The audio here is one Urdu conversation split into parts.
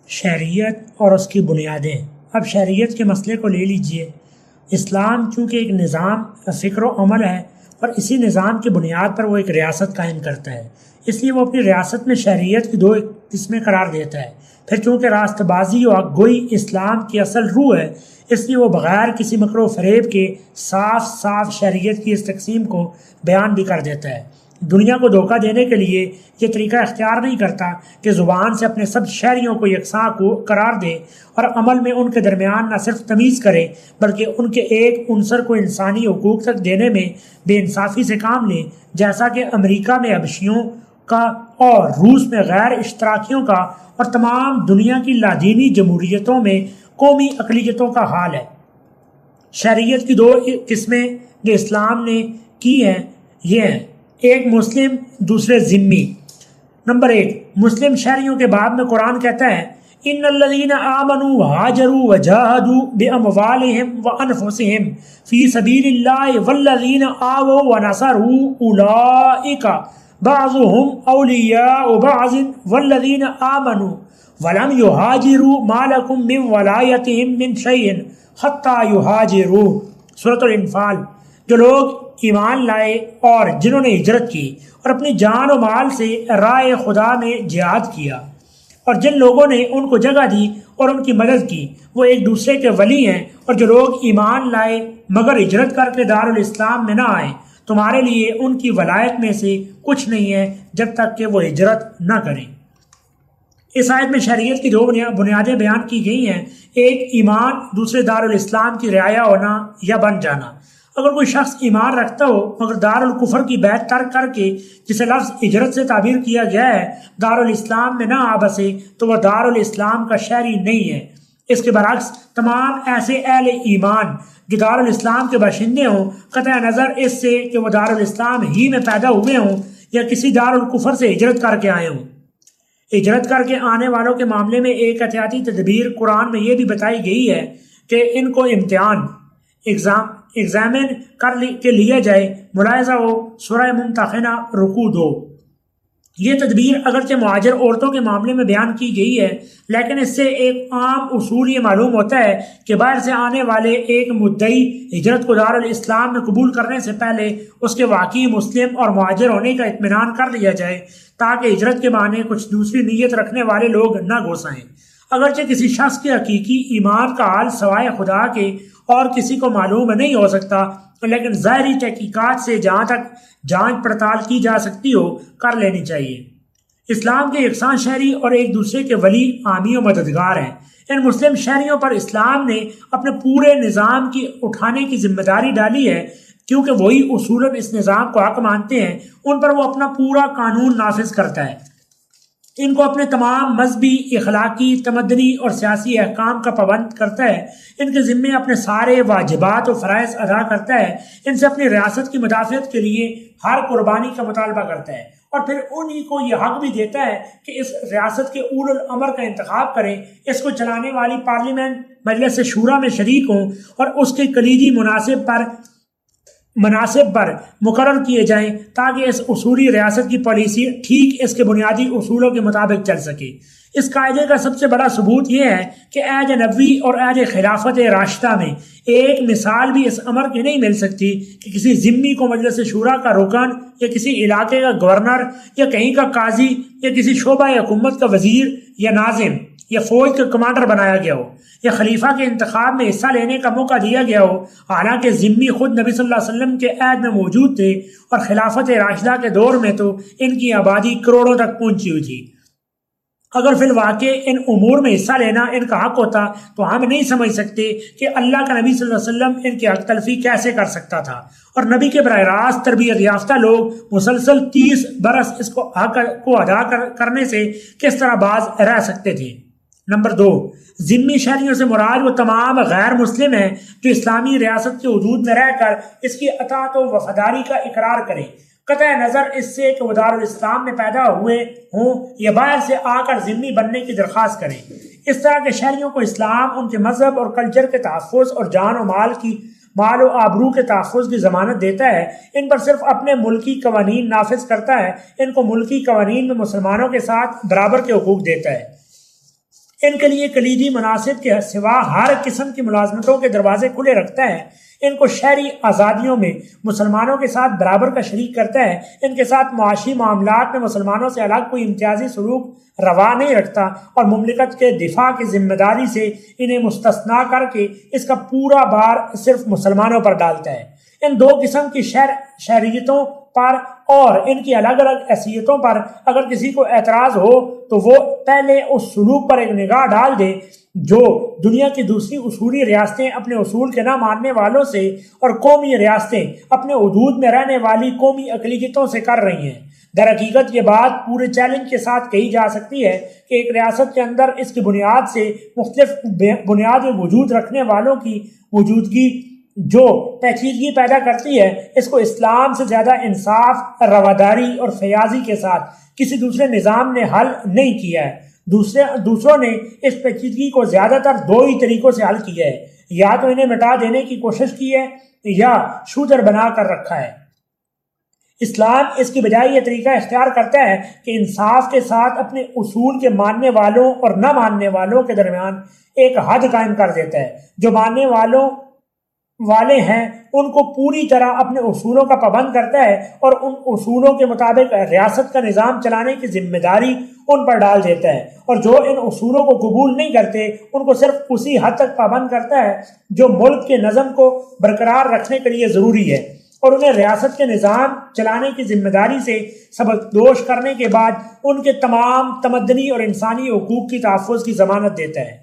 شہریت اور اس کی بنیادیں۔ اب شہریت کے مسئلے کو لے لیجئے۔ اسلام چونکہ ایک نظام فکر و عمل ہے اور اسی نظام کی بنیاد پر وہ ایک ریاست قائم کرتا ہے، اس لیے وہ اپنی ریاست میں شہریت کی دو قسمیں قرار دیتا ہے۔ پھر چونکہ راست بازی و حق گوئی اسلام کی اصل روح ہے، اس لیے وہ بغیر کسی مکر و فریب کے صاف شہریت کی اس تقسیم کو بیان بھی کر دیتا ہے۔ دنیا کو دھوکہ دینے کے لیے یہ طریقہ اختیار نہیں کرتا کہ زبان سے اپنے سب شہریوں کو یکساں کو قرار دے اور عمل میں ان کے درمیان نہ صرف تمیز کرے بلکہ ان کے ایک عنصر کو انسانی حقوق تک دینے میں بے انصافی سے کام لے، جیسا کہ امریکہ میں حبشیوں کا اور روس میں غیر اشتراکیوں کا اور تمام دنیا کی لادینی جمہوریتوں میں قومی اقلیتوں کا حال ہے۔ شہریت کی دو قسمیں جو اسلام نے کی ہیں یہ ہیں، ایک مسلم، دوسرے ذمی۔ نمبر 1، مسلم شہریوں کے باب میں قرآن کہتا ہے ان الذین آمنوا وہاجروا وجاہدوا باموالہم وانفسہم فی سبیل اللہ والذین آووا ونصروا اولئک بعضهم اولیاء بعض والذین آمنوا ولم یہاجروا ما لکم من ولایتہم من شیء حتی یہاجروا۔ سورۃ الانفال۔ جو لوگ ایمان لائے اور جنہوں نے ہجرت کی اور اپنی جان و مال سے راہ خدا میں جہاد کیا، اور جن لوگوں نے ان کو جگہ دی اور ان کی مدد کی، وہ ایک دوسرے کے ولی ہیں۔ اور جو لوگ ایمان لائے مگر ہجرت کر کے دارالاسلام میں نہ آئے، تمہارے لیے ان کی ولایت میں سے کچھ نہیں ہے جب تک کہ وہ ہجرت نہ کریں۔ اس آیت میں شریعت کی دو بنیادیں بیان کی گئی ہیں، ایک ایمان، دوسرے دارالاسلام کی رعایا ہونا یا بن جانا۔ اگر کوئی شخص ایمان رکھتا ہو مگر دارالکفر کی بیعت ترک کر کے، جسے لفظ ہجرت سے تعبیر کیا گیا ہے، دارالاسلام میں نہ آ بسے تو وہ دارالاسلام کا شہری نہیں ہے۔ اس کے برعکس تمام ایسے اہل ایمان جو دارالاسلام کے باشندے ہوں، قطع نظر اس سے کہ وہ دارالاسلام ہی میں پیدا ہوئے ہوں یا کسی دارالکفر سے ہجرت کر کے آئے ہوں۔ ہجرت کر کے آنے والوں کے معاملے میں ایک احتیاطی تدبیر قرآن میں یہ بھی بتائی گئی ہے کہ ان کو ایگزامن کر کے لیا جائے۔ ملاحظہ ہو سورہ ممتحنہ رکوع 2۔ یہ تدبیر اگرچہ مہاجر عورتوں کے معاملے میں بیان کی گئی ہے، لیکن اس سے ایک عام اصول یہ معلوم ہوتا ہے کہ باہر سے آنے والے ایک مدعی ہجرت کو دارالاسلام میں قبول کرنے سے پہلے اس کے واقعی مسلم اور مہاجر ہونے کا اطمینان کر لیا جائے، تاکہ ہجرت کے بہانے کچھ دوسری نیت رکھنے والے لوگ نہ گھس آئیں۔ اگرچہ کسی شخص کے حقیقی ایمان کا حال سوائے خدا کے اور کسی کو معلوم نہیں ہو سکتا، لیکن ظاہری تحقیقات سے جہاں تک جانچ پڑتال کی جا سکتی ہو کر لینی چاہیے۔ اسلام کے یکساں شہری اور ایک دوسرے کے ولی، حامی و مددگار ہیں۔ ان مسلم شہریوں پر اسلام نے اپنے پورے نظام کی اٹھانے کی ذمہ داری ڈالی ہے، کیونکہ وہی اصولاً اس نظام کو حق مانتے ہیں، ان پر وہ اپنا پورا قانون نافذ کرتا ہے۔ ان کو اپنے تمام مذہبی، اخلاقی، تمدنی اور سیاسی احکام کا پابند کرتا ہے، ان کے ذمے اپنے سارے واجبات و فرائض ادا کرتا ہے، ان سے اپنی ریاست کی مدافعت کے لیے ہر قربانی کا مطالبہ کرتا ہے، اور پھر انہی کو یہ حق بھی دیتا ہے کہ اس ریاست کے اول الامر کا انتخاب کریں، اس کو چلانے والی پارلیمنٹ مجلس شورا میں شریک ہوں اور اس کے کلیدی مناصب پر مقرر کیے جائیں، تاکہ اس اصولی ریاست کی پالیسی ٹھیک اس کے بنیادی اصولوں کے مطابق چل سکے۔ اس قاعدے کا سب سے بڑا ثبوت یہ ہے کہ عہد نبوی اور عہد خلافت راشدہ میں ایک مثال بھی اس امر کی نہیں مل سکتی کہ کسی ذمی کو مجلس شورا کا رکن یا کسی علاقے کا گورنر یا کہیں کا قاضی یا کسی شعبہ حکومت کا وزیر یا ناظم یا فوج کا کمانڈر بنایا گیا ہو یا خلیفہ کے انتخاب میں حصہ لینے کا موقع دیا گیا ہو، حالانکہ ذمی خود نبی صلی اللہ علیہ وسلم کے عہد میں موجود تھے اور خلافت راشدہ کے دور میں تو ان کی آبادی کروڑوں تک پہنچی ہوئی تھی۔ اگر فی الواقع ان امور میں حصہ لینا ان کا حق ہوتا تو ہم نہیں سمجھ سکتے کہ اللہ کا نبی صلی اللہ علیہ وسلم ان کی حق تلفی کیسے کر سکتا تھا، اور نبی کے براہ راست تربیت یافتہ لوگ مسلسل 30 برس اس کو حق کو ادا کرنے سے کس طرح باز رہ سکتے تھے۔ نمبر 2، ذمی شہریوں سے مراد وہ تمام غیر مسلم ہیں جو اسلامی ریاست کے حدود میں رہ کر اس کی اطاعت و وفاداری کا اقرار کریں، قطع نظر اس سے کہ وہ دارالاسلام میں پیدا ہوئے ہوں یا باہر سے آ کر ذمی بننے کی درخواست کریں۔ اس طرح کے شہریوں کو اسلام ان کے مذہب اور کلچر کے تحفظ اور جان و مال و آبرو کے تحفظ کی ضمانت دیتا ہے، ان پر صرف اپنے ملکی قوانین نافذ کرتا ہے، ان کو ملکی قوانین میں مسلمانوں کے ساتھ برابر کے حقوق دیتا ہے۔ ان کے لیے کلیدی مناسب کے سوا ہر قسم کی ملازمتوں کے دروازے کھلے رکھتا ہے، ان کو شہری آزادیوں میں مسلمانوں کے ساتھ برابر کا شریک کرتا ہے، ان کے ساتھ معاشی معاملات میں مسلمانوں سے الگ کوئی امتیازی سلوک روا نہیں رکھتا، اور مملکت کے دفاع کی ذمہ داری سے انہیں مستثنا کر کے اس کا پورا بار صرف مسلمانوں پر ڈالتا ہے۔ ان دو قسم کی شہریتوں پر اور ان کی الگ الگ حیثیتوں پر اگر کسی کو اعتراض ہو تو وہ پہلے اس سلوک پر ایک نگاہ ڈال دے جو دنیا کی دوسری اصولی ریاستیں اپنے اصول کے نہ ماننے والوں سے اور قومی ریاستیں اپنے حدود میں رہنے والی قومی اقلیتوں سے کر رہی ہیں۔ در حقیقت یہ بات پورے چیلنج کے ساتھ کہی جا سکتی ہے کہ ایک ریاست کے اندر اس کی بنیاد سے مختلف بنیاد وجود رکھنے والوں کی موجودگی جو پیچیدگی پیدا کرتی ہے، اس کو اسلام سے زیادہ انصاف، رواداری اور فیاضی کے ساتھ کسی دوسرے نظام نے حل نہیں کیا ہے۔ دوسروں نے اس پیچیدگی کو زیادہ تر دو ہی طریقوں سے حل کیا ہے، یا تو انہیں مٹا دینے کی کوشش کی ہے یا شودر بنا کر رکھا ہے۔ اسلام اس کی بجائے یہ طریقہ اختیار کرتا ہے کہ انصاف کے ساتھ اپنے اصول کے ماننے والوں اور نہ ماننے والوں کے درمیان ایک حد قائم کر دیتا ہے۔ جو ماننے والے ہیں ان کو پوری طرح اپنے اصولوں کا پابند کرتا ہے اور ان اصولوں کے مطابق ریاست کا نظام چلانے کی ذمہ داری ان پر ڈال دیتا ہے، اور جو ان اصولوں کو قبول نہیں کرتے ان کو صرف اسی حد تک پابند کرتا ہے جو ملک کے نظم کو برقرار رکھنے کے لیے ضروری ہے، اور انہیں ریاست کے نظام چلانے کی ذمہ داری سے سبکدوش کرنے کے بعد ان کے تمام تمدنی اور انسانی حقوق کی تحفظ کی ضمانت دیتا ہے۔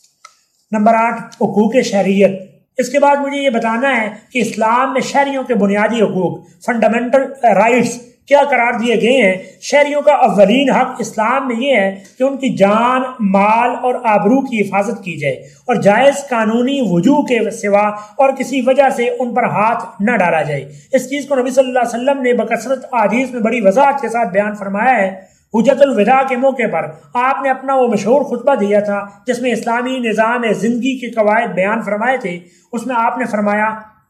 نمبر 8، حقوق شہریت۔ اس کے بعد مجھے یہ بتانا ہے کہ اسلام میں شہریوں کے بنیادی حقوق، فنڈامنٹل رائٹس کیا قرار دیے گئے ہیں۔ شہریوں کا اولین حق اسلام میں یہ ہے کہ ان کی جان، مال اور آبرو کی حفاظت کی جائے اور جائز قانونی وجوہ کے سوا اور کسی وجہ سے ان پر ہاتھ نہ ڈالا جائے۔ اس چیز کو نبی صلی اللہ علیہ وسلم نے بکثرت احادیث میں بڑی وضاحت کے ساتھ بیان فرمایا ہے۔ حجت الوداع کے موقع پر آپ نے اپنا وہ مشہور خطبہ دیا تھا جس میں اسلامی نظام زندگی کے قواعد بیان فرمائے تھے۔ اس میں آپ نے فرمایا،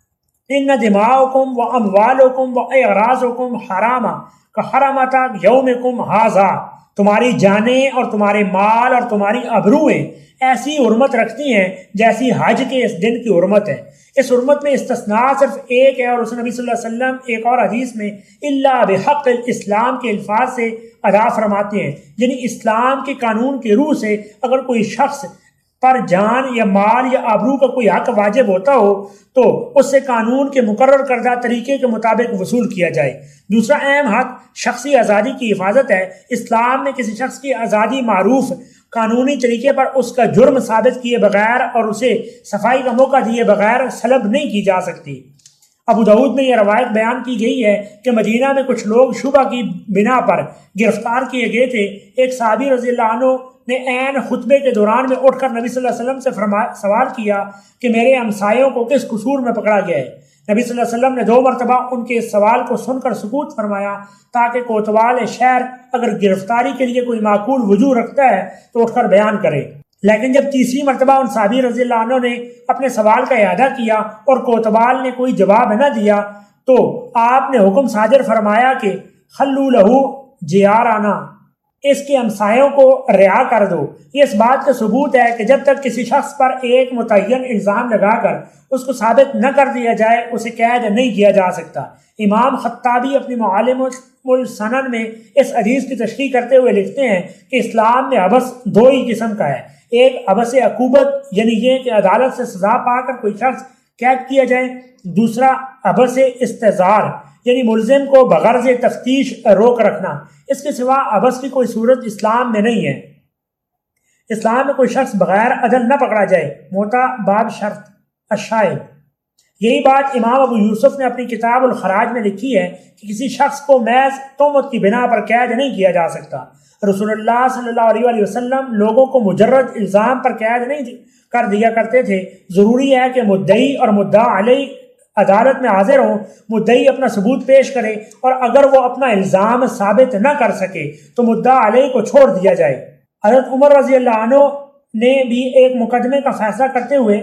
ان دماؤکم و اموالکم و اعراضکم حراما کحرمۃ یومکم ھذا، تمہاری جانیں اور تمہارے مال اور تمہاری ابرویں ایسی حرمت رکھتی ہیں جیسی حج کے اس دن کی حرمت ہے۔ اس حرمت میں استثناء صرف ایک ہے، اور اس نبی صلی اللہ علیہ وسلم ایک اور حدیث میں الا بحق الاسلام کے الفاظ سے ادا فرماتے ہیں، یعنی اسلام کے قانون کی روح سے اگر کوئی شخص پر جان یا مال یا آبرو کا کوئی حق واجب ہوتا ہو تو اس سے قانون کے مقرر کردہ طریقے کے مطابق وصول کیا جائے۔ دوسرا اہم حق شخصی آزادی کی حفاظت ہے۔ اسلام میں کسی شخص کی آزادی معروف قانونی طریقے پر اس کا جرم ثابت کیے بغیر اور اسے صفائی کا موقع دیے بغیر سلب نہیں کی جا سکتی۔ ابو داؤد میں یہ روایت بیان کی گئی ہے کہ مدینہ میں کچھ لوگ شبہ کی بنا پر گرفتار کیے گئے تھے۔ ایک صحابی رضی اللہ عنہ نے عین خطبے کے دوران میں اٹھ کر نبی صلی اللہ علیہ وسلم سے سوال کیا کہ میرے ہمسایوں کو کس قصور میں پکڑا گیا ہے؟ نبی صلی اللہ علیہ وسلم نے 2 مرتبہ ان کے اس سوال کو سن کر سکوت فرمایا تاکہ کوتوال شہر اگر گرفتاری کے لیے کوئی معقول وجہ رکھتا ہے تو اٹھ کر بیان کرے۔ لیکن جب تیسری مرتبہ ان صحابی رضی اللہ عنہ نے اپنے سوال کا اعادہ کیا اور کوتوال نے کوئی جواب نہ دیا تو آپ نے حکم صادر فرمایا کہ خلو لہو جیارانا، اس کے ہمسایوں کو رہا کر دو۔ یہ اس بات کا ثبوت ہے کہ جب تک کسی شخص پر ایک متعین الزام لگا کر اس کو ثابت نہ کر دیا جائے اسے قید نہیں کیا جا سکتا۔ امام خطابی اپنی معالم السنن میں اس حدیث کی تشریح کرتے ہوئے لکھتے ہیں کہ اسلام میں حبس 2 ہی قسم کا ہے۔ ایک حبس عقوبت، یعنی یہ کہ عدالت سے سزا پا کر کوئی شخص قید کیا جائے۔ دوسرا حبس استحضار، یعنی ملزم کو بغرض تفتیش روک رکھنا۔ اس کے سوا حبس کی کوئی صورت اسلام میں نہیں ہے۔ اسلام میں کوئی شخص بغیر عدل نہ پکڑا جائے۔ موتا باب شرط الشاہد، یہی بات امام ابو یوسف نے اپنی کتاب الخراج میں لکھی ہے کہ کسی شخص کو محض تہمت کی بنا پر قید نہیں کیا جا سکتا۔ رسول اللہ صلی اللہ علیہ وسلم لوگوں کو مجرد الزام پر قید نہیں کر دیا کرتے تھے۔ ضروری ہے کہ مدعی اور مدعا علیہ عدالت میں حاضر ہوں، مدعی اپنا ثبوت پیش کرے اور اگر وہ اپنا الزام ثابت نہ کر سکے تو مدعا علیہ کو چھوڑ دیا جائے۔ حضرت عمر رضی اللہ عنہ نے بھی ایک مقدمے کا فیصلہ کرتے ہوئے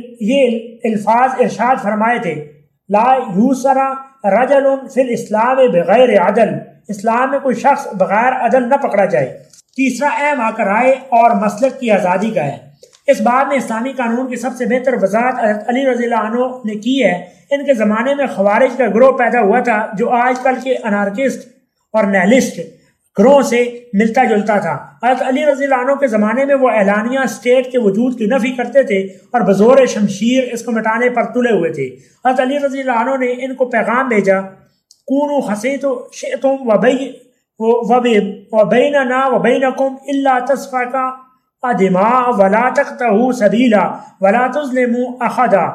یہ الفاظ ارشاد فرمائے تھے، لا یوسر رجل فی الاسلام بغیر عدل، اسلام میں کوئی شخص بغیر عدل نہ پکڑا جائے۔ تیسرا اہم حق رائے اور مسلک کی آزادی کا ہے۔ اس بات میں اسلامی قانون کی سب سے بہتر وضاحت حضرت علی رضی اللہ عنہ نے کی ہے۔ ان کے زمانے میں خوارج کا گروہ پیدا ہوا تھا جو آج کل کے انارکسٹ اور نیلسٹ گروہ سے ملتا جلتا تھا۔ حضرت علی رضی اللہ عنہ کے زمانے میں وہ اعلانیہ اسٹیٹ کے وجود کی نفی کرتے تھے اور بزور شمشیر اس کو مٹانے پر تلے ہوئے تھے۔ حضرت علی رضی اللہ عنہ نے ان کو پیغام بھیجا، کونوا حسیتم شئتم وبیننا وبینکم الا تسفکا دماء ولا تقطعوا سبیلا ولا تظلموا احدا۔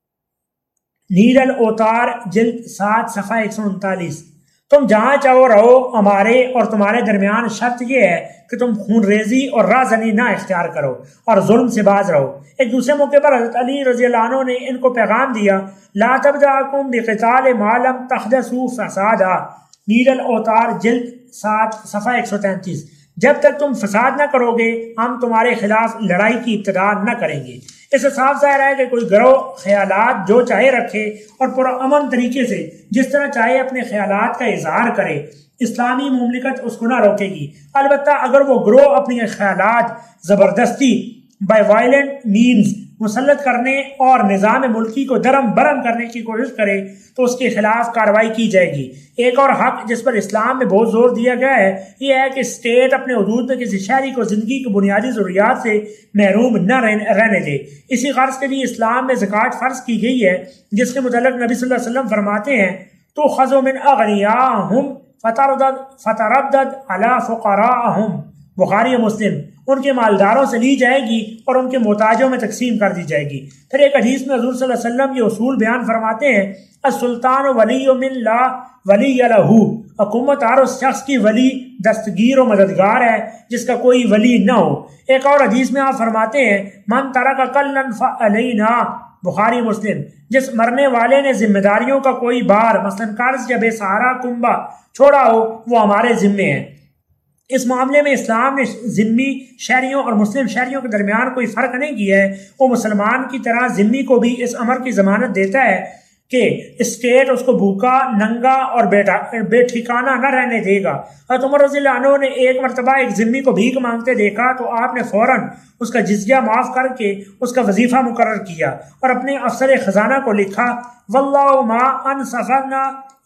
نیل الاوتار جلد 7 صفحہ 139۔ تم جہاں چاہو رہو، ہمارے اور تمہارے درمیان شرط یہ ہے کہ تم خون ریزی اور رازنی نہ اختیار کرو اور ظلم سے باز رہو۔ ایک دوسرے موقع پر حضرت علی رضی اللہ عنہ نے ان کو پیغام دیا، لا تبدأکم بقتال ما لم تحدثوا فسادا۔ نیل الاوتار جلد 7 صفحہ 133۔ جب تک تم فساد نہ کرو گے ہم تمہارے خلاف لڑائی کی ابتدا نہ کریں گے۔ اس سے صاف ظاہر ہے کہ کوئی گروہ خیالات جو چاہے رکھے اور پرامن طریقے سے جس طرح چاہے اپنے خیالات کا اظہار کرے، اسلامی مملکت اس کو نہ روکے گی۔ البتہ اگر وہ گروہ اپنے خیالات زبردستی بائی وائلنٹ مینز مسلط کرنے اور نظام ملکی کو درم برم کرنے کی کوشش کرے تو اس کے خلاف کارروائی کی جائے گی۔ ایک اور حق جس پر اسلام میں بہت زور دیا گیا ہے یہ ہے کہ اسٹیٹ اپنے حدود میں کسی شہری کو زندگی کی بنیادی ضروریات سے محروم نہ رہنے دے۔ اسی غرض کے لیے اسلام میں زکوٰۃ فرض کی گئی ہے، جس کے متعلق نبی صلی اللہ علیہ وسلم فرماتے ہیں، تؤخذ من اغنیاءہم فتردد علی فقراءہم۔ بخاری و مسلم۔ ان کے مالداروں سے لی جائے گی اور ان کے محتاجوں میں تقسیم کر دی جائے گی۔ پھر ایک حدیث میں حضور صلی اللہ علیہ وسلم یہ اصول بیان فرماتے ہیں، السلطان ولی من لا ولی لہ۔ حکومت ہر اس شخص کی ولی دستگیر و مددگار ہے جس کا کوئی ولی نہ ہو۔ ایک اور حدیث میں آپ فرماتے ہیں، من ترک کلا فعلینا۔ بخاری مسلم۔ جس مرنے والے نے ذمہ داریوں کا کوئی بار مثلا قرض یا بے سہارا کنبہ چھوڑا ہو وہ ہمارے ذمے ہے۔ اس معاملے میں اسلام نے ذمی شہریوں اور مسلم شہریوں کے درمیان کوئی فرق نہیں کیا ہے۔ وہ مسلمان کی طرح ذمی کو بھی اس امر کی ضمانت دیتا ہے کہ اسٹیٹ اس کو بھوکا، ننگا اور بے ٹھکانہ نہ رہنے دے گا۔ حضرت عمر رضی اللہ عنہ نے ایک مرتبہ ایک ذمی کو بھیک مانگتے دیکھا تو آپ نے فوراً اس کا جزیہ معاف کر کے اس کا وظیفہ مقرر کیا اور اپنے افسر خزانہ کو لکھا، واللہ ما انصفنا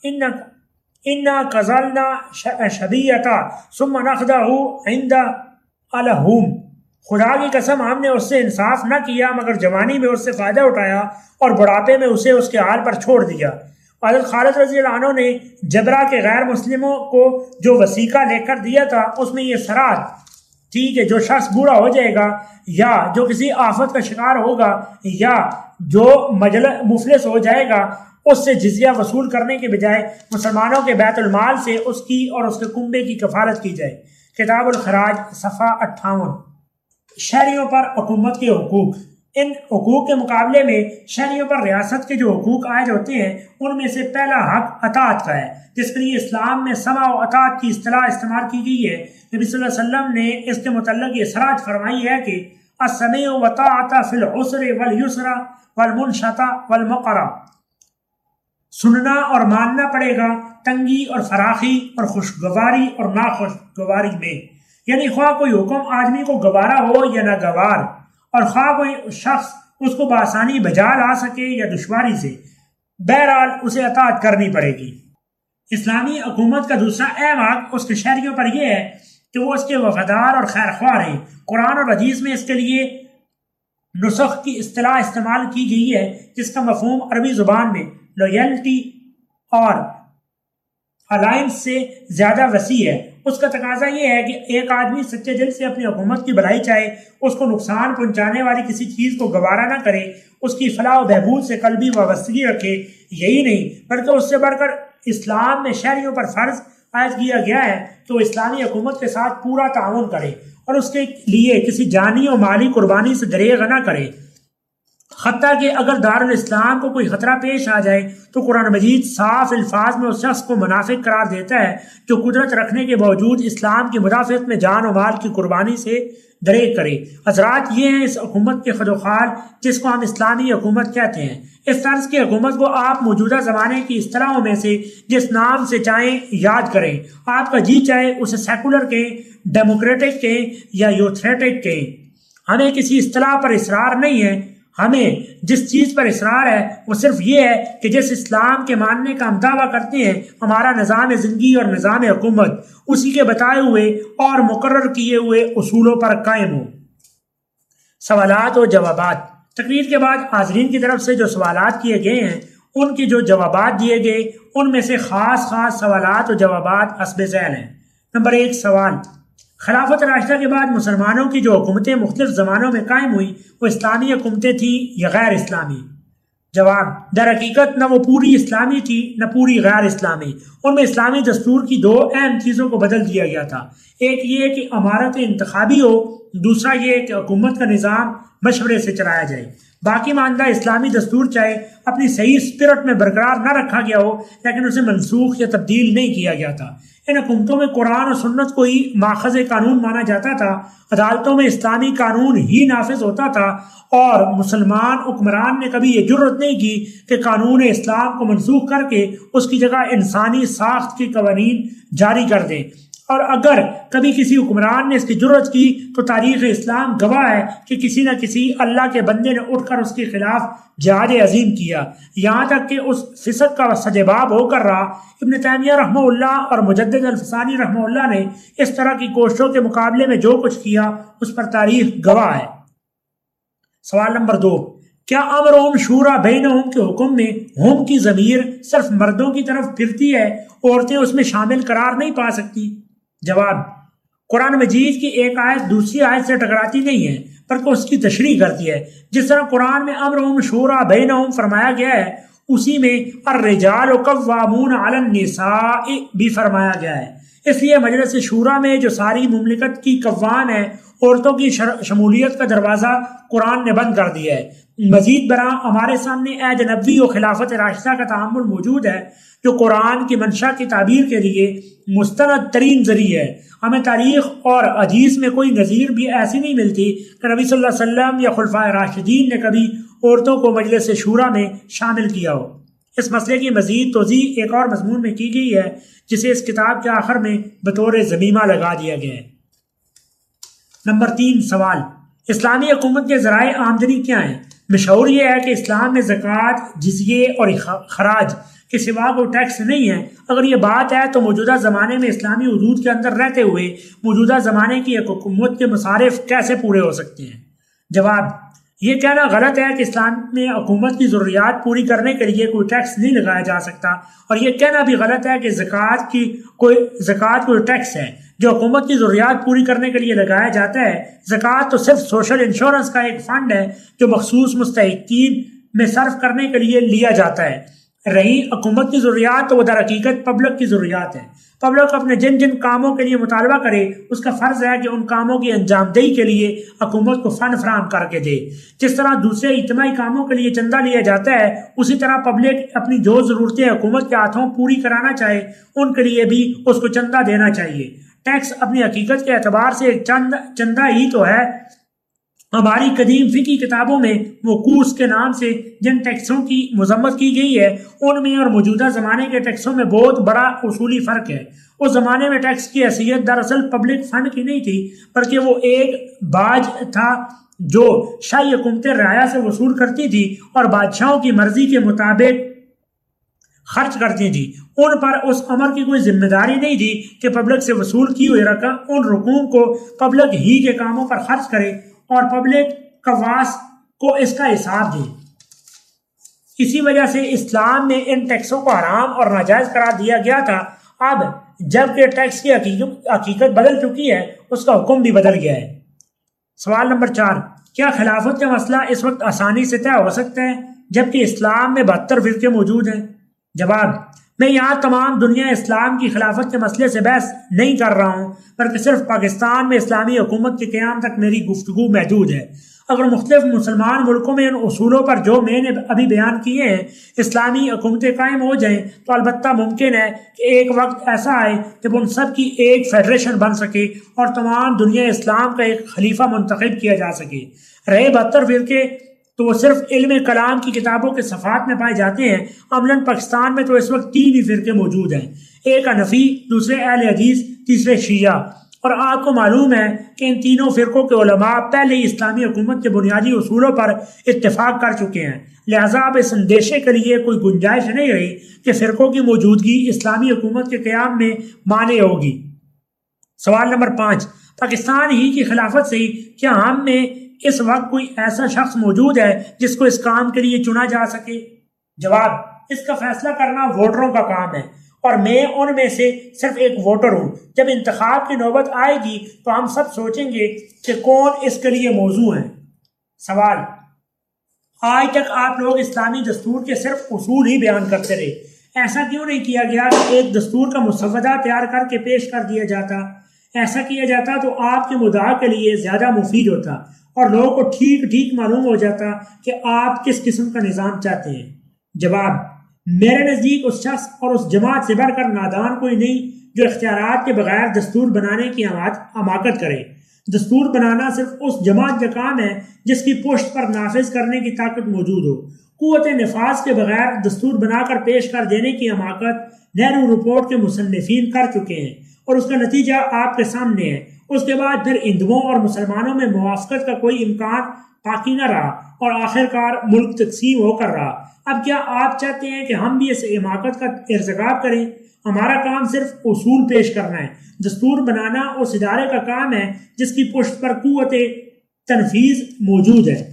انا قزلنا شبیتا ثم نخدہ عند الہوم۔ خدا کی قسم ہم نے اس سے انصاف نہ کیا مگر جوانی میں اس سے فائدہ اٹھایا اور بڑھاپے میں اسے اس کے حال پر چھوڑ دیا۔ حضرت خالد رضی اللہ عنہ نے جبرہ کے غیر مسلموں کو جو وثیقہ لے کر دیا تھا اس میں یہ سرات تھی کہ جو شخص بوڑھا ہو جائے گا یا جو کسی آفت کا شکار ہوگا یا جو مفلس ہو جائے گا اس سے جزیہ وصول کرنے کے بجائے مسلمانوں کے بیت المال سے اس کی اور اس کے کنبے کی کفالت کی جائے۔ کتاب الخراج صفحہ 58۔ شہریوں پر حکومت کے حقوق۔ ان حقوق کے مقابلے میں شہریوں پر ریاست کے جو حقوق عائد ہوتے ہیں ان میں سے پہلا حق اطاعت کا ہے، جس کے لیے اسلام میں سمع و اطاعت کی اصطلاح استعمال کی گئی ہے۔ نبی صلی اللہ علیہ وسلم نے اس کے متعلق یہ صراحت فرمائی ہے کہ السمع والطاعۃ فی العسر والیسر والمنشط والمقر۔ سننا اور ماننا پڑے گا تنگی اور فراخی اور خوشگواری اور ناخوشگواری میں، یعنی خواہ کوئی حکم آدمی کو گوارا ہو یا ناگوار، اور خواہ کوئی شخص اس کو بآسانی بجا لا سکے یا دشواری سے، بہرحال اسے اطاعت کرنی پڑے گی۔ اسلامی حکومت کا دوسرا اہم حق اس کے شہریوں پر یہ ہے کہ وہ اس کے وفادار اور خیرخواہ ہیں۔ قرآن اور حدیث میں اس کے لیے نسخ کی اصطلاح استعمال کی گئی ہے جس کا مفہوم عربی زبان میں لویلٹی اور الائنس سے زیادہ وسیع ہے۔ اس کا تقاضا یہ ہے کہ ایک آدمی سچے دل سے اپنی حکومت کی بھلائی چاہے، اس کو نقصان پہنچانے والی کسی چیز کو گوارا نہ کرے، اس کی فلاح و بہبود سے قلبی وابستگی رکھے۔ یہی نہیں بلکہ اس سے بڑھ کر اسلام میں شہریوں پر فرض عائد کیا گیا ہے تو اسلامی حکومت کے ساتھ پورا تعاون کرے اور اس کے لیے کسی جانی و مالی قربانی سے دریغ نہ کرے، حتیٰ کہ اگر دارالاسلام کو کوئی خطرہ پیش آ جائے تو قرآن مجید صاف الفاظ میں اس شخص کو منافق قرار دیتا ہے جو قدرت رکھنے کے باوجود اسلام کی مدافعت میں جان و مال کی قربانی سے دریغ کرے۔ حضرات، یہ ہیں اس حکومت کے خدوخال جس کو ہم اسلامی حکومت کہتے ہیں۔ اس طرز کی حکومت کو آپ موجودہ زمانے کی اصطلاحوں میں سے جس نام سے چاہیں یاد کریں، آپ کا جی چاہے اسے سیکولر کہیں، ڈیموکریٹک کہیں یا یوتھریٹک کہیں۔ ہمیں کسی اصطلاح پر اصرار نہیں ہے، ہمیں جس چیز پر اصرار ہے وہ صرف یہ ہے کہ جس اسلام کے ماننے کا ہم دعویٰ کرتے ہیں ہمارا نظام زندگی اور نظام حکومت اسی کے بتائے ہوئے اور مقرر کیے ہوئے اصولوں پر قائم ہو۔ سوالات و جوابات۔ تقریر کے بعد حاضرین کی طرف سے جو سوالات کیے گئے ہیں ان کی جو جوابات دیے گئے ان میں سے خاص سوالات و جوابات حسب ذیل ہیں۔ نمبر 1 سوال: خلافت راشدہ کے بعد مسلمانوں کی جو حکومتیں مختلف زمانوں میں قائم ہوئیں وہ اسلامی حکومتیں تھیں یا غیر اسلامی؟ جواب: در حقیقت نہ وہ پوری اسلامی تھی نہ پوری غیر اسلامی۔ ان میں اسلامی دستور کی 2 اہم چیزوں کو بدل دیا گیا تھا۔ ایک یہ کہ امارت انتخابی ہو، دوسرا یہ کہ حکومت کا نظام مشورے سے چلایا جائے۔ باقی ماندہ اسلامی دستور چاہے اپنی صحیح اسپرٹ میں برقرار نہ رکھا گیا ہو لیکن اسے منسوخ یا تبدیل نہیں کیا گیا تھا۔ ان حکومتوں میں قرآن و سنت کو ہی ماخذ قانون مانا جاتا تھا، عدالتوں میں اسلامی قانون ہی نافذ ہوتا تھا اور مسلمان حکمران نے کبھی یہ جرت نہیں کی کہ قانون اسلام کو منسوخ کر کے اس کی جگہ انسانی ساخت کے قوانین جاری کر دیں، اور اگر کبھی کسی حکمران نے اس کی جرت کی تو تاریخ اسلام گواہ ہے کہ کسی نہ کسی اللہ کے بندے نے اٹھ کر اس کے خلاف جہاد عظیم کیا، یہاں تک کہ اس فسق کا سجباب ہو کر رہا۔ ابن تیمیہ رحمہ اللہ اور مجدد الفسانی رحمہ اللہ نے اس طرح کی کوششوں کے مقابلے میں جو کچھ کیا اس پر تاریخ گواہ ہے۔ سوال نمبر 2: کیا امرہم شورا بینہم کے حکم میں ہم کی ضمیر صرف مردوں کی طرف پھرتی ہے، عورتیں اس میں شامل قرار نہیں پا سکتی؟ جواب: قرآن مجید کی ایک آیت دوسری آیت سے ٹکراتی نہیں ہے بلکہ اس کی تشریح کرتی ہے۔ جس طرح قرآن میں امرہم شورا بینہم فرمایا گیا ہے اسی میں الرجال قوامون علی النساء بھی فرمایا گیا ہے۔ اس لیے مجلس شورا میں جو ساری مملکت کی قوام ہے، عورتوں کی شمولیت کا دروازہ قرآن نے بند کر دیا ہے۔ مزید برآں ہمارے سامنے عہد نبوی و خلافت راشدہ کا تعامل موجود ہے جو قرآن کی منشا کی تعبیر کے لیے مستند ترین ذریعہ ہے۔ ہمیں تاریخ اور حدیث میں کوئی نظیر بھی ایسی نہیں ملتی کہ نبی صلی اللہ علیہ وسلم یا خلفائے راشدین نے کبھی عورتوں کو مجلس شورا میں شامل کیا ہو۔ اس مسئلے کی مزید توضیح ایک اور مضمون میں کی گئی ہے جسے اس کتاب کے آخر میں بطور ضمیمہ لگا دیا گیا ہے۔ نمبر 3 سوال: اسلامی حکومت کے ذرائع آمدنی کیا ہیں؟ مشہور یہ ہے کہ اسلام میں زکوٰۃ، جزیے اور خراج کے سوا کوئی ٹیکس نہیں ہے۔ اگر یہ بات ہے تو موجودہ زمانے میں اسلامی حدود کے اندر رہتے ہوئے موجودہ زمانے کی ایک حکومت کے مصارف کیسے پورے ہو سکتے ہیں؟ جواب: یہ کہنا غلط ہے کہ اسلام میں حکومت کی ضروریات پوری کرنے کے لیے کوئی ٹیکس نہیں لگایا جا سکتا، اور یہ کہنا بھی غلط ہے کہ زکوٰۃ کوئی ٹیکس ہے جو حکومت کی ضروریات پوری کرنے کے لیے لگایا جاتا ہے۔ زکوٰۃ تو صرف سوشل انشورنس کا ایک فنڈ ہے جو مخصوص مستحقین میں صرف کرنے کے لیے لیا جاتا ہے۔ رہی حکومت کی ضروریات تو وہ در حقیقت پبلک کی ضروریات ہیں۔ پبلک اپنے جن جن کاموں کے لیے مطالبہ کرے اس کا فرض ہے کہ ان کاموں کی انجام دہی کے لیے حکومت کو فنڈ فراہم کر کے دے۔ جس طرح دوسرے اجتماعی کاموں کے لیے چندہ لیا جاتا ہے اسی طرح پبلک اپنی جو ضرورتیں حکومت کے ہاتھوں پوری کرانا چاہے ان کے لیے بھی اس کو چندہ دینا چاہیے۔ ٹیکس اپنی حقیقت کے اعتبار سے ایک چندہ ہی تو ہے۔ ہماری قدیم فقہی کتابوں میں موقوس کے نام سے جن ٹیکسوں کی مذمت کی گئی ہے ان میں اور موجودہ زمانے کے ٹیکسوں میں بہت بڑا اصولی فرق ہے۔ اس زمانے میں ٹیکس کی حیثیت دراصل پبلک فنڈ کی نہیں تھی بلکہ وہ ایک باج تھا جو شاہی حکومتیں رعایا سے وصول کرتی تھی اور بادشاہوں کی مرضی کے مطابق خرچ کرتی تھی۔ ان پر اس امر کی کوئی ذمہ داری نہیں تھی کہ پبلک سے وصول کی ہوئی رقم ان رقوم کو پبلک ہی کے کاموں پر خرچ کرے اور پبلک قواس کو اس کا حساب دے۔ اسی وجہ سے اسلام میں ان ٹیکسوں کو حرام اور ناجائز قرار دیا گیا تھا۔ اب جب کہ ٹیکس کی حقیقت بدل چکی ہے اس کا حکم بھی بدل گیا ہے۔ سوال نمبر 4: کیا خلافت کا مسئلہ اس وقت آسانی سے طے ہو سکتا ہے جبکہ اسلام میں 72 فرقے موجود ہیں؟ جواب: میں یہاں تمام دنیا اسلام کی خلافت کے مسئلے سے بحث نہیں کر رہا ہوں، بلکہ صرف پاکستان میں اسلامی حکومت کے قیام تک میری گفتگو محدود ہے۔ اگر مختلف مسلمان ملکوں میں ان اصولوں پر جو میں نے ابھی بیان کیے ہیں اسلامی حکومتیں قائم ہو جائیں تو البتہ ممکن ہے کہ ایک وقت ایسا آئے جب ان سب کی ایک فیڈریشن بن سکے اور تمام دنیا اسلام کا ایک خلیفہ منتخب کیا جا سکے۔ رہے 72 فرقے تو وہ صرف علم کلام کی کتابوں کے صفحات میں پائے جاتے ہیں۔ عملاً پاکستان میں تو اس وقت 3 ہی فرقے موجود ہیں، ایک حنفی، دوسرے اہل حدیث، تیسرے شیعہ، اور آپ کو معلوم ہے کہ ان تینوں فرقوں کے علماء پہلے ہی اسلامی حکومت کے بنیادی اصولوں پر اتفاق کر چکے ہیں، لہٰذا اب اس اندیشے کے لیے کوئی گنجائش نہیں رہی کہ فرقوں کی موجودگی اسلامی حکومت کے قیام میں مانع ہوگی۔ سوال نمبر 5، پاکستان ہی کی خلافت سے کیا ہم میں اس وقت کوئی ایسا شخص موجود ہے جس کو اس کام کے لیے چنا جا سکے؟ جواب: اس کا فیصلہ کرنا ووٹروں کا کام ہے اور میں ان میں سے صرف ایک ووٹر ہوں۔ جب انتخاب کی نوبت آئے گی تو ہم سب سوچیں گے کہ کون اس کے لیے موزوں ہے۔ سوال: آج تک آپ لوگ اسلامی دستور کے صرف اصول ہی بیان کرتے رہے، ایسا کیوں نہیں کیا گیا کہ ایک دستور کا مسودہ تیار کر کے پیش کر دیا جاتا؟ ایسا کیا جاتا تو آپ کے مدعا کے لیے زیادہ مفید ہوتا اور لوگوں کو ٹھیک معلوم ہو جاتا کہ آپ کس قسم کا نظام چاہتے ہیں۔ جواب: میرے نزدیک اس شخص اور اس جماعت سے بڑھ کر نادان کوئی نہیں جو اختیارات کے بغیر دستور بنانے کی حماقت کرے۔ دستور بنانا صرف اس جماعت کا کام ہے جس کی پشت پر نافذ کرنے کی طاقت موجود ہو۔ قوت نفاذ کے بغیر دستور بنا کر پیش کر دینے کی حماقت نہرو رپورٹ کے مصنفین کر چکے ہیں اور اس کا نتیجہ آپ کے سامنے ہے۔ اس کے بعد پھر ہندوؤں اور مسلمانوں میں موافقت کا کوئی امکان باقی نہ رہا اور آخرکار ملک تقسیم ہو کر رہا۔ اب کیا آپ چاہتے ہیں کہ ہم بھی اس حماقت کا ارتکاب کریں؟ ہمارا کام صرف اصول پیش کرنا ہے۔ دستور بنانا اس ادارے کا کام ہے جس کی پشت پر قوت تنفیذ موجود ہے۔